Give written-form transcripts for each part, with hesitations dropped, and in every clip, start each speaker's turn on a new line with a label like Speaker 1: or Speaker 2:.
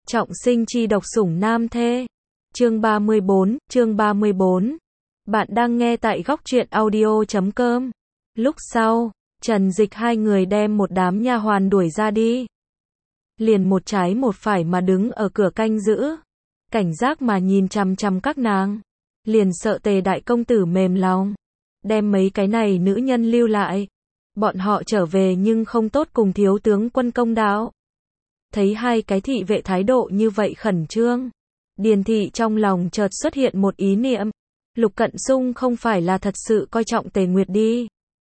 Speaker 1: Trọng sinh chi độc sủng nam thê. Chương 34. Bạn đang nghe tại góc truyện audio.com. Lúc sau, Trần Dịch hai người đem một đám nha hoàn đuổi ra đi. Liền một trái một phải mà đứng ở cửa canh giữ. Cảnh giác mà nhìn chằm chằm các nàng. Liền sợ Tề đại công tử mềm lòng. Đem mấy cái này nữ nhân lưu lại. Bọn họ trở về nhưng không tốt cùng thiếu tướng quân công đạo. Thấy hai cái thị vệ thái độ như vậy khẩn trương. Điền thị trong lòng chợt xuất hiện một ý niệm. Lục Cận Sung không phải là thật sự coi trọng Tề Nguyệt đi.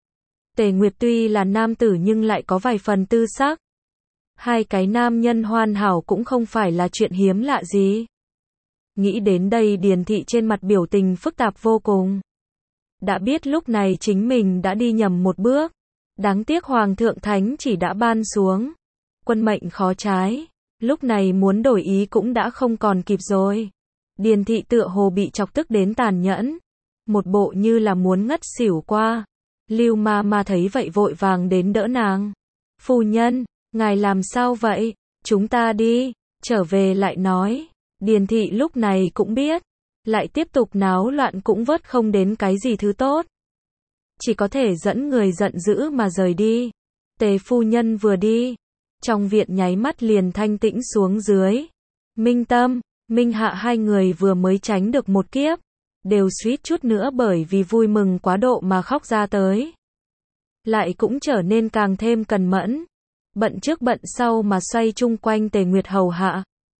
Speaker 1: Tề Nguyệt tuy là nam tử nhưng lại có vài phần tư sắc. Hai cái nam nhân hoàn hảo cũng không phải là chuyện hiếm lạ gì. Nghĩ đến đây Điền thị trên mặt biểu tình phức tạp vô cùng. Đã biết lúc này chính mình đã đi nhầm một bước. Đáng tiếc Hoàng thượng Thánh chỉ đã ban xuống. Quân mệnh khó trái. Lúc này muốn đổi ý cũng đã không còn kịp rồi. Điền thị tựa hồ bị chọc tức đến tàn nhẫn. Một bộ như là muốn ngất xỉu qua. Lưu ma thấy vậy vội vàng đến đỡ nàng. Phu nhân, ngài làm sao vậy? Chúng ta đi. Trở về lại nói. Điền thị lúc này cũng biết. Lại tiếp tục náo loạn cũng vớt không đến cái gì thứ tốt. Chỉ có thể dẫn người giận dữ mà rời đi. Tề phu nhân vừa đi. Trong viện nháy mắt liền thanh tĩnh xuống dưới. Minh Tâm, Minh Hạ hai người vừa mới tránh được một kiếp. Đều suýt chút nữa bởi vì vui mừng quá độ mà khóc ra tới. Lại cũng trở nên càng thêm cần mẫn. Bận trước bận sau mà xoay chung quanh Tề Nguyệt hầu hạ.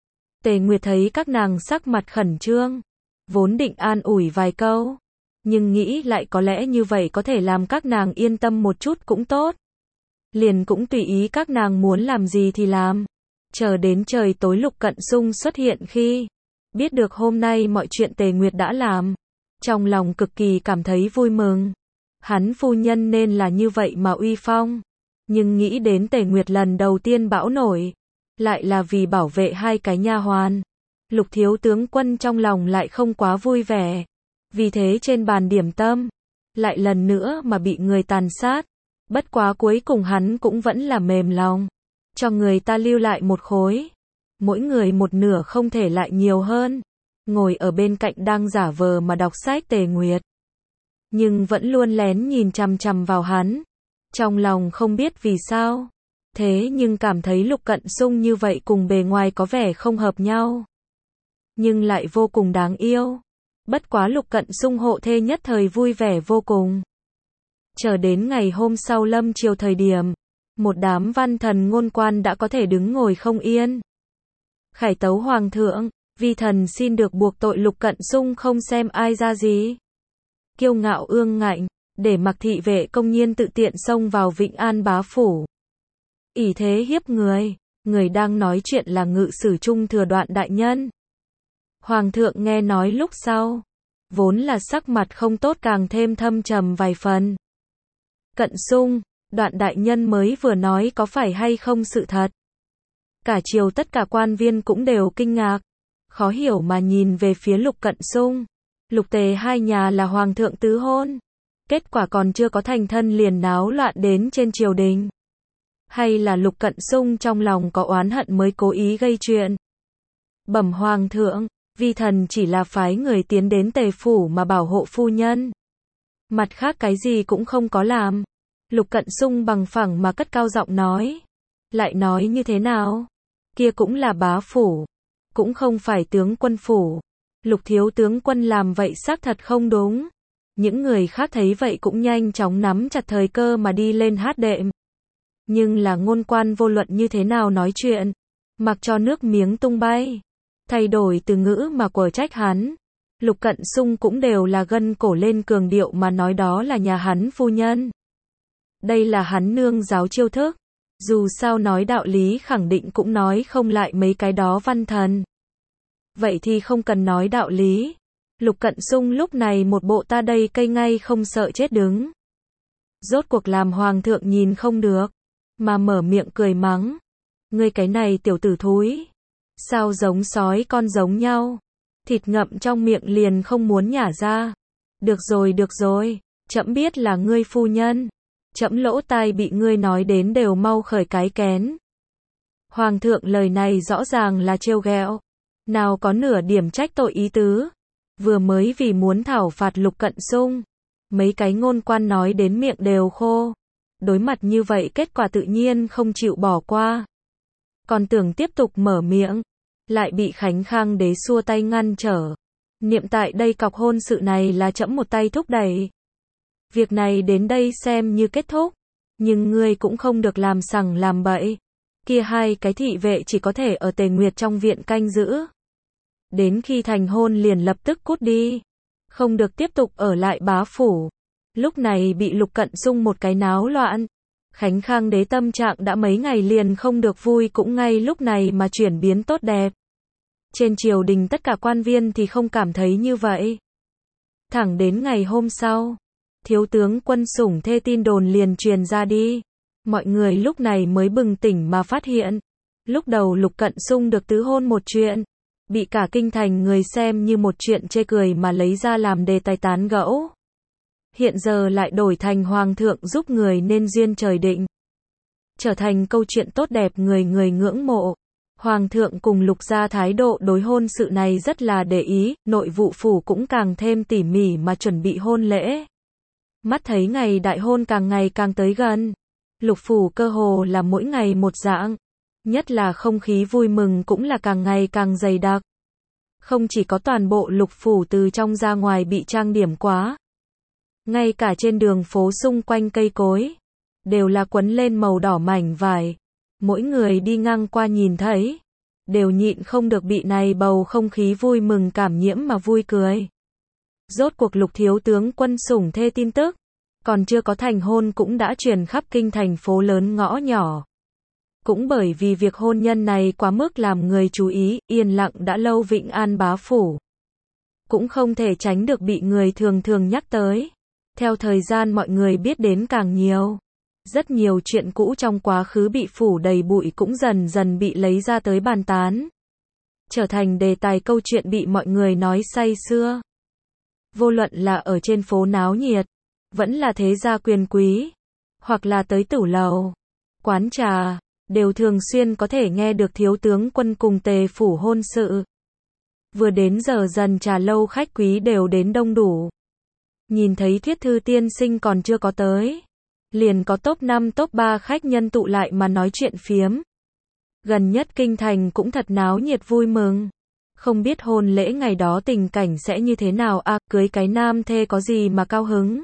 Speaker 1: Tề Nguyệt thấy các nàng sắc mặt khẩn trương. Vốn định an ủi vài câu. Nhưng nghĩ lại có lẽ như vậy có thể làm các nàng yên tâm một chút cũng tốt. Liền cũng tùy ý các nàng muốn làm gì thì làm. Chờ đến trời tối Lục Cận Sung xuất hiện khi biết được hôm nay mọi chuyện Tề Nguyệt đã làm. Trong lòng cực kỳ cảm thấy vui mừng. Hắn phu nhân nên là như vậy mà uy phong. Nhưng nghĩ đến Tề Nguyệt lần đầu tiên bão nổi. Lại là vì bảo vệ hai cái nha hoàn. Lục thiếu tướng quân trong lòng lại không quá vui vẻ. Vì thế trên bàn điểm tâm. Lại lần nữa mà bị người tàn sát. Bất quá cuối cùng hắn cũng vẫn là mềm lòng. Cho người ta lưu lại một khối. Mỗi người một nửa không thể lại nhiều hơn. Ngồi ở bên cạnh đang giả vờ mà đọc sách Tề Nguyệt. Nhưng vẫn luôn lén nhìn chằm chằm vào hắn. Trong lòng không biết vì sao. Thế nhưng cảm thấy Lục Cận Sung như vậy cùng bề ngoài có vẻ không hợp nhau. Nhưng lại vô cùng đáng yêu. Bất quá Lục Cận Sung hộ thê nhất thời vui vẻ vô cùng. Chờ đến ngày hôm sau lâm chiều thời điểm, một đám văn thần ngôn quan đã có thể đứng ngồi không yên. Khải tấu hoàng thượng, vi thần xin được buộc tội Lục Cận Sung không xem ai ra gì. Kiêu ngạo ương ngạnh, để mặc thị vệ công nhiên tự tiện xông vào Vĩnh An bá phủ. Ỷ thế hiếp người, người đang nói chuyện là ngự sử trung thừa Đoạn đại nhân. Hoàng thượng nghe nói lúc sau, vốn là sắc mặt không tốt càng thêm thâm trầm vài phần. Cận Sung, Đoạn đại nhân mới vừa nói có phải hay không sự thật. Cả triều tất cả quan viên cũng đều kinh ngạc, khó hiểu mà nhìn về phía Lục Cận Sung. Lục Tề hai nhà là hoàng thượng tứ hôn. Kết quả còn chưa có thành thân liền náo loạn đến trên triều đình. Hay là Lục Cận Sung trong lòng có oán hận mới cố ý gây chuyện. Bẩm hoàng thượng, vi thần chỉ là phái người tiến đến Tề phủ mà bảo hộ phu nhân. Mặt khác cái gì cũng không có làm. Lục Cận Sung bằng phẳng mà cất cao giọng nói. Lại nói như thế nào? Kia cũng là bá phủ. Cũng không phải tướng quân phủ. Lục thiếu tướng quân làm vậy xác thật không đúng. Những người khác thấy vậy cũng nhanh chóng nắm chặt thời cơ mà đi lên hát đệm. Nhưng là ngôn quan vô luận như thế nào nói chuyện. Mặc cho nước miếng tung bay. Thay đổi từ ngữ mà quở trách hắn. Lục Cận Sung cũng đều là gân cổ lên cường điệu mà nói đó là nhà hắn phu nhân. Đây là hắn nương giáo chiêu thức. Dù sao nói đạo lý khẳng định cũng nói không lại mấy cái đó văn thần. Vậy thì không cần nói đạo lý. Lục Cận Sung lúc này một bộ ta đây cây ngay không sợ chết đứng. Rốt cuộc làm hoàng thượng nhìn không được. Mà mở miệng cười mắng. Ngươi cái này tiểu tử thúi. Sao giống sói con giống nhau. Thịt ngậm trong miệng liền không muốn nhả ra. Được rồi, trẫm biết là ngươi phu nhân. Trẫm lỗ tai bị ngươi nói đến đều mau khởi cái kén. Hoàng thượng lời này rõ ràng là trêu ghẹo, nào có nửa điểm trách tội ý tứ. Vừa mới vì muốn thảo phạt Lục Cận Sung, mấy cái ngôn quan nói đến miệng đều khô. Đối mặt như vậy kết quả tự nhiên không chịu bỏ qua. Còn tưởng tiếp tục mở miệng, lại bị Khánh Khang đế xua tay ngăn trở. Niệm tại đây cọc hôn sự này là trẫm một tay thúc đẩy. Việc này đến đây xem như kết thúc, nhưng ngươi cũng không được làm sằng làm bậy. Kia hai cái thị vệ chỉ có thể ở Tề Nguyệt trong viện canh giữ. Đến khi thành hôn liền lập tức cút đi, không được tiếp tục ở lại bá phủ. Lúc này bị Lục Cận Sung một cái náo loạn. Khánh Khang đế tâm trạng đã mấy ngày liền không được vui cũng ngay lúc này mà chuyển biến tốt đẹp. Trên triều đình tất cả quan viên thì không cảm thấy như vậy. Thẳng đến ngày hôm sau, thiếu tướng Quân Sủng thê tin đồn liền truyền ra đi. Mọi người lúc này mới bừng tỉnh mà phát hiện. Lúc đầu Lục Cận Sung được tứ hôn một chuyện, bị cả kinh thành người xem như một chuyện chê cười mà lấy ra làm đề tài tán gẫu. Hiện giờ lại đổi thành Hoàng thượng giúp người nên duyên trời định. Trở thành câu chuyện tốt đẹp người người ngưỡng mộ. Hoàng thượng cùng Lục gia thái độ đối hôn sự này rất là để ý, nội vụ phủ cũng càng thêm tỉ mỉ mà chuẩn bị hôn lễ. Mắt thấy ngày đại hôn càng ngày càng tới gần. Lục phủ cơ hồ là mỗi ngày một dạng. Nhất là không khí vui mừng cũng là càng ngày càng dày đặc. Không chỉ có toàn bộ lục phủ từ trong ra ngoài bị trang điểm quá. Ngay cả trên đường phố xung quanh cây cối, đều là quấn lên màu đỏ mảnh vải. Mỗi người đi ngang qua nhìn thấy, đều nhịn không được bị này bầu không khí vui mừng cảm nhiễm mà vui cười. Rốt cuộc Lục thiếu tướng Quân Sủng thê tin tức, còn chưa có thành hôn cũng đã truyền khắp kinh thành phố lớn ngõ nhỏ. Cũng bởi vì việc hôn nhân này quá mức làm người chú ý, yên lặng đã lâu Vĩnh An bá phủ. Cũng không thể tránh được bị người thường thường nhắc tới. Theo thời gian mọi người biết đến càng nhiều. Rất nhiều chuyện cũ trong quá khứ bị phủ đầy bụi cũng dần dần bị lấy ra tới bàn tán. Trở thành đề tài câu chuyện bị mọi người nói say sưa. Vô luận là ở trên phố náo nhiệt, vẫn là thế gia quyền quý, hoặc là tới tửu lầu, quán trà, đều thường xuyên có thể nghe được thiếu tướng Quân cùng Tề phủ hôn sự. Vừa đến giờ dần trà lâu khách quý đều đến đông đủ. Nhìn thấy Thuyết Thư tiên sinh còn chưa có tới, liền có top 5 top 3 khách nhân tụ lại mà nói chuyện phiếm. Gần nhất kinh thành cũng thật náo nhiệt vui mừng. Không biết hôn lễ ngày đó tình cảnh sẽ như thế nào à, cưới cái nam thê có gì mà cao hứng.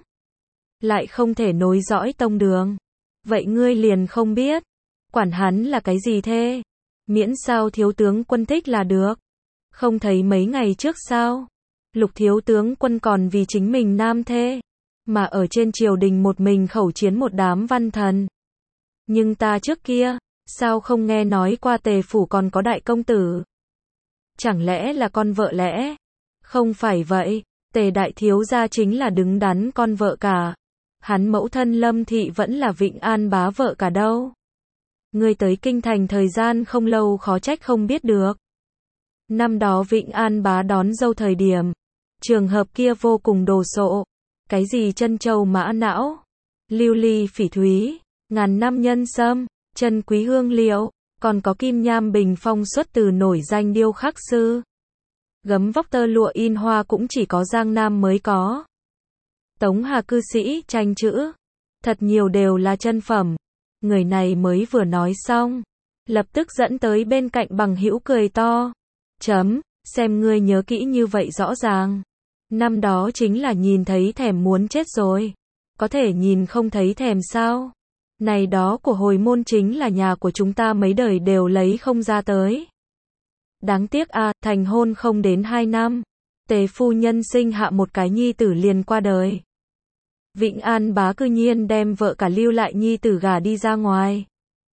Speaker 1: Lại không thể nối dõi tông đường. Vậy ngươi liền không biết. Quản hắn là cái gì thế? Miễn sao thiếu tướng Quân thích là được. Không thấy mấy ngày trước sao? Lục thiếu tướng Quân còn vì chính mình nam thê, mà ở trên triều đình một mình khẩu chiến một đám văn thần. Nhưng ta trước kia, sao không nghe nói qua Tề phủ còn có đại công tử? Chẳng lẽ là con vợ lẽ? Không phải vậy, Tề đại thiếu gia chính là đứng đắn con vợ cả. Hắn mẫu thân Lâm thị vẫn là Vĩnh An bá vợ cả đâu. Ngươi tới kinh thành thời gian không lâu khó trách không biết được. Năm đó Vĩnh An bá đón dâu thời điểm, trường hợp kia vô cùng đồ sộ. Cái gì chân châu mã não, lưu ly phỉ thúy, ngàn năm nhân sâm, chân quý hương liệu, còn có kim nham bình phong xuất từ nổi danh điêu khắc sư. Gấm vóc tơ lụa in hoa cũng chỉ có Giang Nam mới có. Tống Hà cư sĩ tranh chữ, thật nhiều đều là chân phẩm. Người này mới vừa nói xong, lập tức dẫn tới bên cạnh bằng hữu cười to. Xem ngươi nhớ kỹ như vậy rõ ràng. Năm đó chính là nhìn thấy thèm muốn chết rồi. Có thể nhìn không thấy thèm sao? Này đó của hồi môn chính là nhà của chúng ta mấy đời đều lấy không ra tới. Đáng tiếc à, thành hôn không đến 2 năm. Tề phu nhân sinh hạ một cái nhi tử liền qua đời. Vĩnh An bá cư nhiên đem vợ cả lưu lại nhi tử gả đi ra ngoài.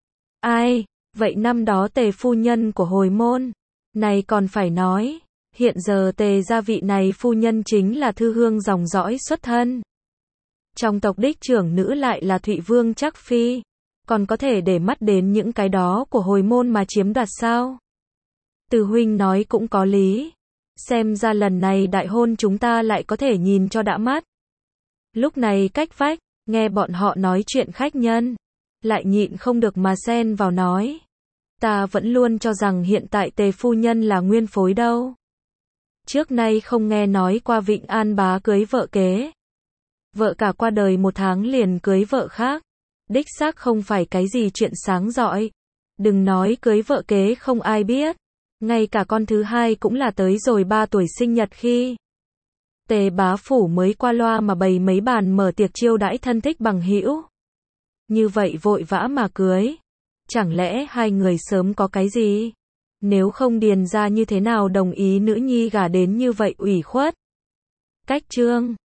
Speaker 1: Ai, vậy năm đó Tề phu nhân của hồi môn, này còn phải nói, hiện giờ Tề gia vị này phu nhân chính là thư hương dòng dõi xuất thân. Trong tộc đích trưởng nữ lại là Thụy Vương Trắc Phi, còn có thể để mắt đến những cái đó của hồi môn mà chiếm đoạt sao? Từ huynh nói cũng có lý. Xem ra lần này đại hôn chúng ta lại có thể nhìn cho đã mắt. Lúc này cách vách, nghe bọn họ nói chuyện khách nhân, lại nhịn không được mà xen vào nói. Ta vẫn luôn cho rằng hiện tại Tề phu nhân là nguyên phối đâu. Trước nay không nghe nói qua Vịnh An bá cưới vợ kế. Vợ cả qua đời 1 tháng liền cưới vợ khác. Đích xác không phải cái gì chuyện sáng rọi. Đừng nói cưới vợ kế không ai biết. Ngay cả con thứ hai cũng là tới rồi 3 tuổi sinh nhật khi Tề bá phủ mới qua loa mà bày mấy bàn mở tiệc chiêu đãi thân thích bằng hữu. Như vậy vội vã mà cưới. Chẳng lẽ hai người sớm có cái gì? Nếu không Điền gia như thế nào đồng ý nữ nhi gả đến như vậy ủy khuất? Cách chương